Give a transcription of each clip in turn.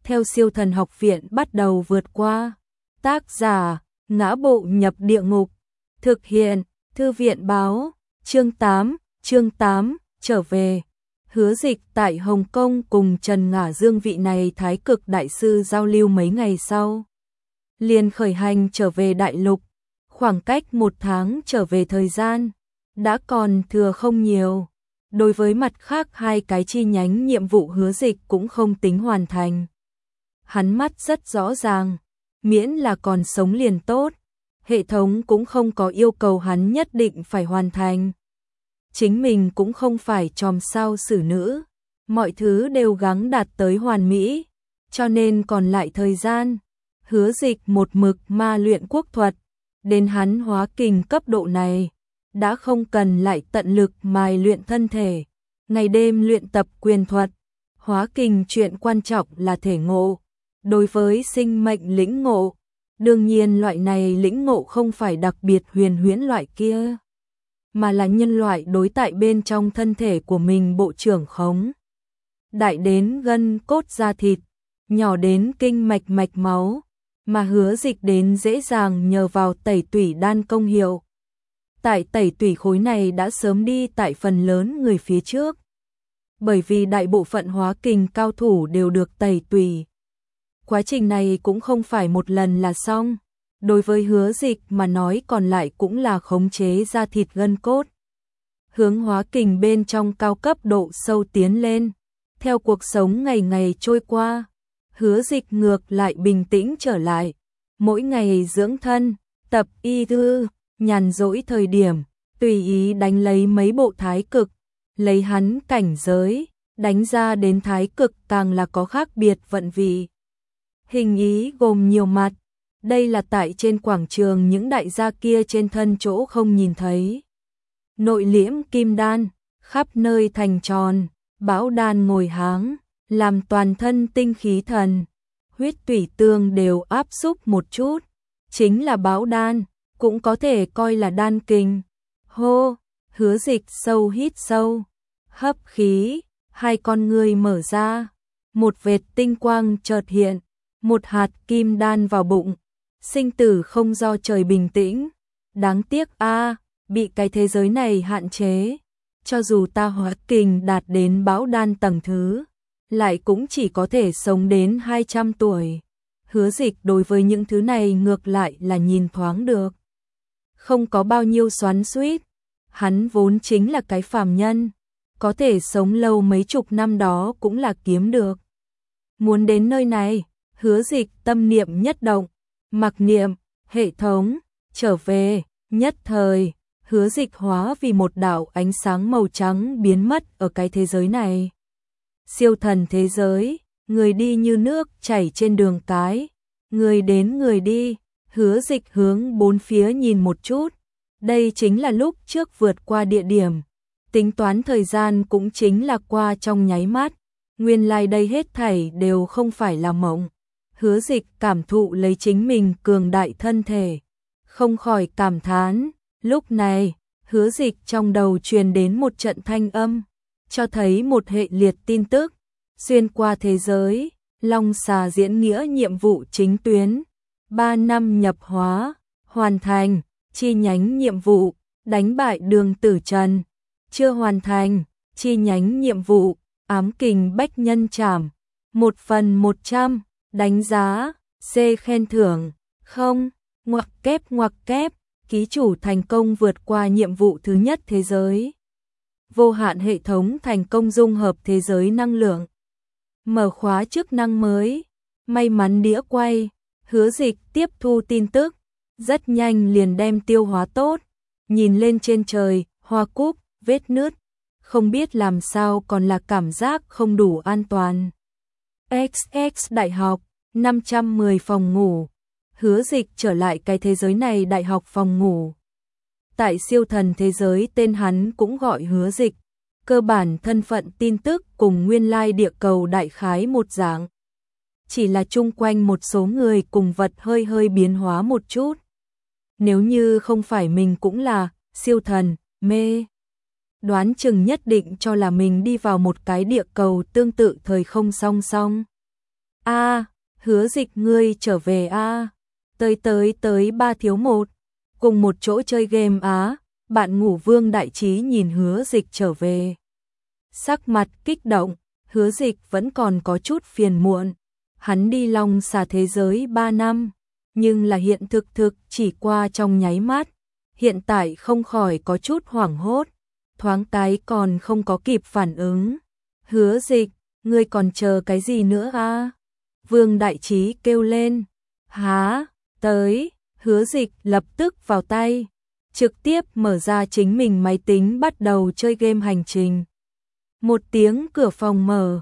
theo Siêu Thần Học Viện bắt đầu vượt qua. Tác giả: Ngã Bộ Nhập Địa Ngục. Thực hiện: Thư viện báo. Chương 8, trở về. Hứa Dịch tại Hồng Kông cùng Trần Ngả Dương vị này Thái Cực đại sư giao lưu mấy ngày sau, liền khởi hành trở về đại lục. Khoảng cách 1 tháng trở về thời gian đã còn thừa không nhiều. Đối với mặt khác 2 cái chi nhánh nhiệm vụ Hứa Dịch cũng không tính hoàn thành. Hắn mắt rất rõ ràng, miễn là còn sống liền tốt, hệ thống cũng không có yêu cầu hắn nhất định phải hoàn thành. Chính mình cũng không phải chòm sao xử nữ, mọi thứ đều gắng đạt tới hoàn mỹ, cho nên còn lại thời gian, Hứa Dịch một mực ma luyện quốc thuật, đến hắn hóa kình cấp độ này, đã không cần lại tận lực mài luyện thân thể, ngày đêm luyện tập quyền thuật. Hóa kình chuyện quan trọng là thể ngộ, đối với sinh mệnh lĩnh ngộ, đương nhiên loại này lĩnh ngộ không phải đặc biệt huyền huyễn loại kia, mà là nhân loại đối tại bên trong thân thể của mình bộ trưởng khống. Đại đến gân cốt da thịt, nhỏ đến kinh mạch mạch máu, mà Hứa Dịch đến dễ dàng nhờ vào tẩy tủy đan công hiệu. Tại tẩy tủy khối này đã sớm đi tại phần lớn người phía trước, bởi vì đại bộ phận hóa kình cao thủ đều được tẩy tủy. Quá trình này cũng không phải một lần là xong, đối với Hứa Dịch mà nói còn lại cũng là khống chế da thịt gân cốt. Hướng hóa kình bên trong cao cấp độ sâu tiến lên, theo cuộc sống ngày ngày trôi qua, Hứa Dịch ngược lại bình tĩnh trở lại, mỗi ngày dưỡng thân, tập y thư, nhàn rỗi thời điểm, tùy ý đánh lấy mấy bộ thái cực, lấy hắn cảnh giới, đánh ra đến thái cực càng là có khác biệt vận vị. Hình ý gồm nhiều mặt, đây là tại trên quảng trường những đại gia kia trên thân chỗ không nhìn thấy. Nội liễm kim đan, khắp nơi thành tròn, bão đan ngồi háng, làm toàn thân tinh khí thần, huyết tủy tương đều áp xúc một chút, chính là bão đan, cũng có thể coi là đan kình. Hô, Hứa Dịch sâu hít sâu, hấp khí, 2 con ngươi mở ra, một vệt tinh quang chợt hiện, một hạt kim đan vào bụng. Sinh tử không do trời bình tĩnh, đáng tiếc a, bị cái thế giới này hạn chế, cho dù ta hóa kình đạt đến bão đan tầng thứ, lại cũng chỉ có thể sống đến 200 tuổi. Hứa Dịch đối với những thứ này ngược lại là nhìn thoáng được, không có bao nhiêu xoắn xuýt, hắn vốn chính là cái phàm nhân, có thể sống lâu mấy chục năm đó cũng là kiếm được. Muốn đến nơi này, Hứa Dịch tâm niệm nhất động, mặc niệm, hệ thống, trở về, nhất thời, Hứa Dịch hóa vì một đạo ánh sáng màu trắng biến mất ở cái thế giới này. Siêu thần thế giới, người đi như nước chảy trên đường cái, người đến người đi, Hứa Dịch hướng bốn phía nhìn một chút, đây chính là lúc trước vượt qua địa điểm, tính toán thời gian cũng chính là qua trong nháy mắt, nguyên lai đây hết thảy đều không phải là mộng. Hứa Dịch cảm thụ lấy chính mình cường đại thân thể, không khỏi cảm thán. Lúc này, Hứa Dịch trong đầu truyền đến một trận thanh âm, cho thấy một hệ liệt tin tức. Xuyên qua thế giới, Long Xà diễn nghĩa nhiệm vụ chính tuyến, 3 năm nhập hóa, hoàn thành, chi nhánh nhiệm vụ, đánh bại Đường Tử Trần, chưa hoàn thành, chi nhánh nhiệm vụ, ám kình bách nhân trảm, 1/100. Đánh giá, C khen thưởng, không, ngoặc kép, ký chủ thành công vượt qua nhiệm vụ thứ nhất thế giới. Vô hạn hệ thống thành công dung hợp thế giới năng lượng. Mở khóa chức năng mới, may mắn đĩa quay, Hứa Dịch tiếp thu tin tức, rất nhanh liền đem tiêu hóa tốt, nhìn lên trên trời, hoa cúc, vết nứt, không biết làm sao còn là cảm giác không đủ an toàn. XX Đại học, 510 phòng ngủ. Hứa Dịch trở lại cái thế giới này đại học phòng ngủ. Tại siêu thần thế giới tên hắn cũng gọi Hứa Dịch, cơ bản thân phận tin tức cùng nguyên lai địa cầu đại khái một dạng. Chỉ là chung quanh một số người cùng vật hơi hơi biến hóa một chút. Nếu như không phải mình cũng là siêu thần, mê, đoán chừng nhất định cho là mình đi vào một cái địa cầu tương tự thời không song song. A, Hứa Dịch ngươi trở về a. Tới 3 thiếu 1, cùng một chỗ chơi game á, bạn ngủ Vương Đại Trí nhìn Hứa Dịch trở về. Sắc mặt kích động, Hứa Dịch vẫn còn có chút phiền muộn. Hắn đi Long Xà thế giới 3 năm, nhưng là hiện thực chỉ qua trong nháy mắt. Hiện tại không khỏi có chút hoảng hốt, thoáng cái còn không có kịp phản ứng. Hứa Dịch, ngươi còn chờ cái gì nữa a? Vương Đại Trí kêu lên. Há, tới, Hứa Dịch lập tức vào tay, trực tiếp mở ra chính mình máy tính bắt đầu chơi game hành trình. Một tiếng cửa phòng mở,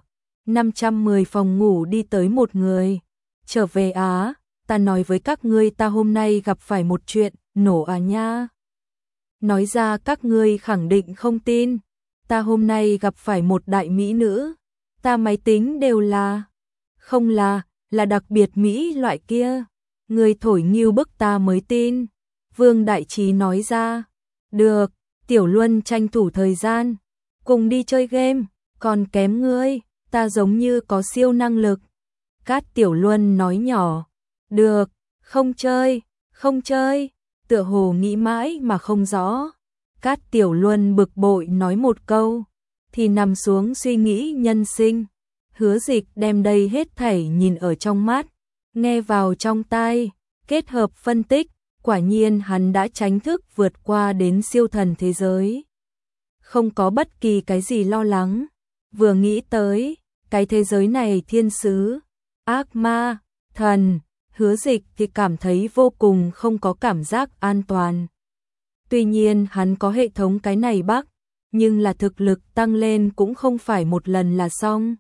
510 phòng ngủ đi tới một người. Trở về á, ta nói với các ngươi ta hôm nay gặp phải một chuyện, nổ à nha. Nói ra các ngươi khẳng định không tin, ta hôm nay gặp phải một đại mỹ nữ, ta máy tính đều là, không là đặc biệt mỹ loại kia. Người thổi nghiêu bức ta mới tin. Vương Đại Trí nói ra. Được, Tiểu Luân tranh thủ thời gian, cùng đi chơi game, còn kém ngươi, ta giống như có siêu năng lực. Cát Tiểu Luân nói nhỏ. Được, không chơi, tựa hồ nghĩ mãi mà không rõ. Cát Tiểu Luân bực bội nói một câu, thì nằm xuống suy nghĩ nhân sinh. Hứa Dịch đem đây hết thảy nhìn ở trong mắt, nghe vào trong tai, kết hợp phân tích, quả nhiên hắn đã tránh thức vượt qua đến siêu thần thế giới. Không có bất kỳ cái gì lo lắng, vừa nghĩ tới, cái thế giới này thiên sứ, ác ma, thần, Hứa Dịch thì cảm thấy vô cùng không có cảm giác an toàn. Tuy nhiên hắn có hệ thống cái này bắc, nhưng là thực lực tăng lên cũng không phải một lần là xong.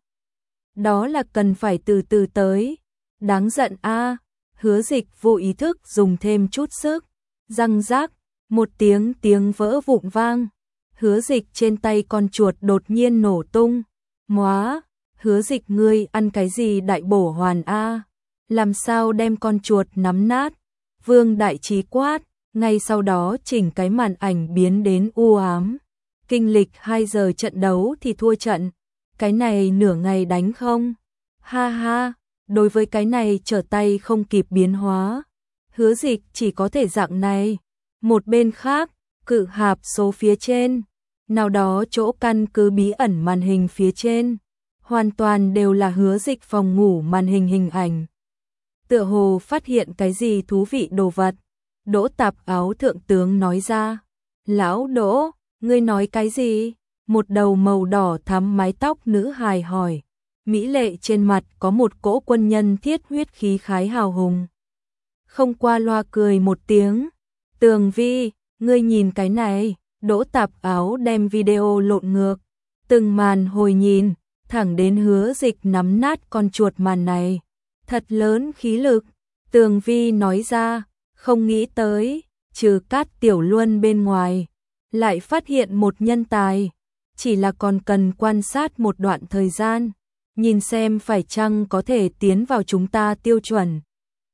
Đó là cần phải từ từ tới. Đáng giận a. Hứa Dịch vô ý thức dùng thêm chút sức, răng rác, một tiếng vỡ vụn vang. Hứa Dịch trên tay con chuột đột nhiên nổ tung. Móa, Hứa Dịch ngươi ăn cái gì đại bổ hoàn a? Làm sao đem con chuột nắm nát? Vương Đại Trí quát, ngay sau đó chỉnh cái màn ảnh biến đến u ám. Kinh lịch 2 giờ trận đấu thì thua trận. Cái này nửa ngày đánh không? Ha ha, đối với cái này trở tay không kịp biến hóa. Hứa Dịch chỉ có thể dạng này. Một bên khác, cự hạp số phía trên, nào đó chỗ căn cứ bí ẩn màn hình phía trên, hoàn toàn đều là Hứa Dịch phòng ngủ màn hình hình ảnh. Tựa hồ phát hiện cái gì thú vị đồ vật. Đỗ Tạp Áo thượng tướng nói ra. Lão Đỗ, ngươi nói cái gì? Một đầu màu đỏ thắm mái tóc nữ hài hỏi. Mỹ lệ trên mặt có một cỗ quân nhân thiết huyết khí khái hào hùng. Không qua loa cười một tiếng. Tường Vi, ngươi nhìn cái này. Đỗ Tạp Áo đem video lộn ngược. Từng màn hồi nhìn, thẳng đến Hứa Dịch nắm nát con chuột màn này. Thật lớn khí lực. Tường Vi nói ra, không nghĩ tới, trừ Cát Tiểu Luân bên ngoài, lại phát hiện một nhân tài. Chỉ là còn cần quan sát một đoạn thời gian, nhìn xem phải chăng có thể tiến vào chúng ta tiêu chuẩn.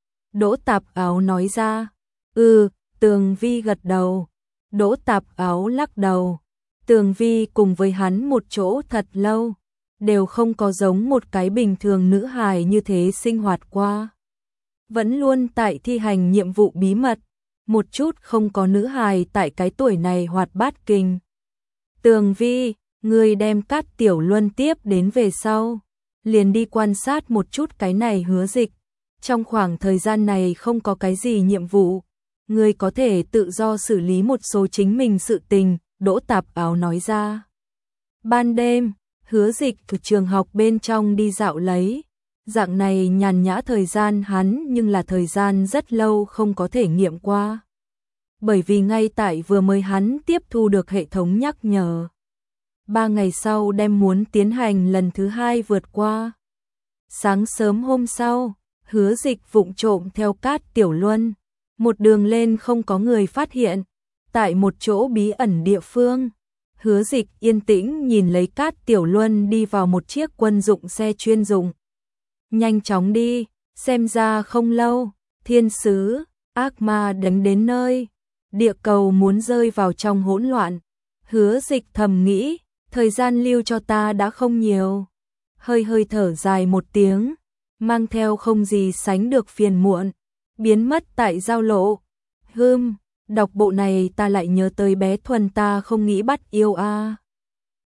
Đỗ Tạp Áo nói ra. Tường Vi gật đầu. Đỗ Tạp Áo lắc đầu. Tường Vi cùng với hắn một chỗ thật lâu, đều không có giống một cái bình thường nữ hài như thế sinh hoạt qua. Vẫn luôn tại thi hành nhiệm vụ bí mật, một chút không có nữ hài tại cái tuổi này hoạt bát kinh. Tường Vi, ngươi đem Cát Tiểu Luân tiếp đến về sau, liền đi quan sát một chút cái này Hứa Dịch. Trong khoảng thời gian này không có cái gì nhiệm vụ, ngươi có thể tự do xử lý một số chính mình sự tình, Đỗ Tạp Áo nói ra. Ban đêm, Hứa Dịch từ trường học bên trong đi dạo lấy. Dạng này nhàn nhã thời gian hắn nhưng là thời gian rất lâu không có thể nghiệm qua. Bởi vì ngay tại vừa mới hắn tiếp thu được hệ thống nhắc nhở. 3 ngày sau đem muốn tiến hành lần thứ 2 vượt qua. Sáng sớm hôm sau, Hứa Dịch vụng trộm theo Cát Tiểu Luân. Một đường lên không có người phát hiện. Tại một chỗ bí ẩn địa phương, Hứa Dịch yên tĩnh nhìn lấy Cát Tiểu Luân đi vào một chiếc quân dụng xe chuyên dụng. Nhanh chóng đi, xem ra không lâu, thiên sứ, ác ma đánh đến nơi. Địa cầu muốn rơi vào trong hỗn loạn. Hứa Dịch thầm nghĩ, thời gian lưu cho ta đã không nhiều. Hơi thở dài một tiếng, mang theo không gì sánh được phiền muộn, biến mất tại giao lộ. Đọc bộ này ta lại nhớ tới bé Thuần ta không nghĩ bắt yêu a.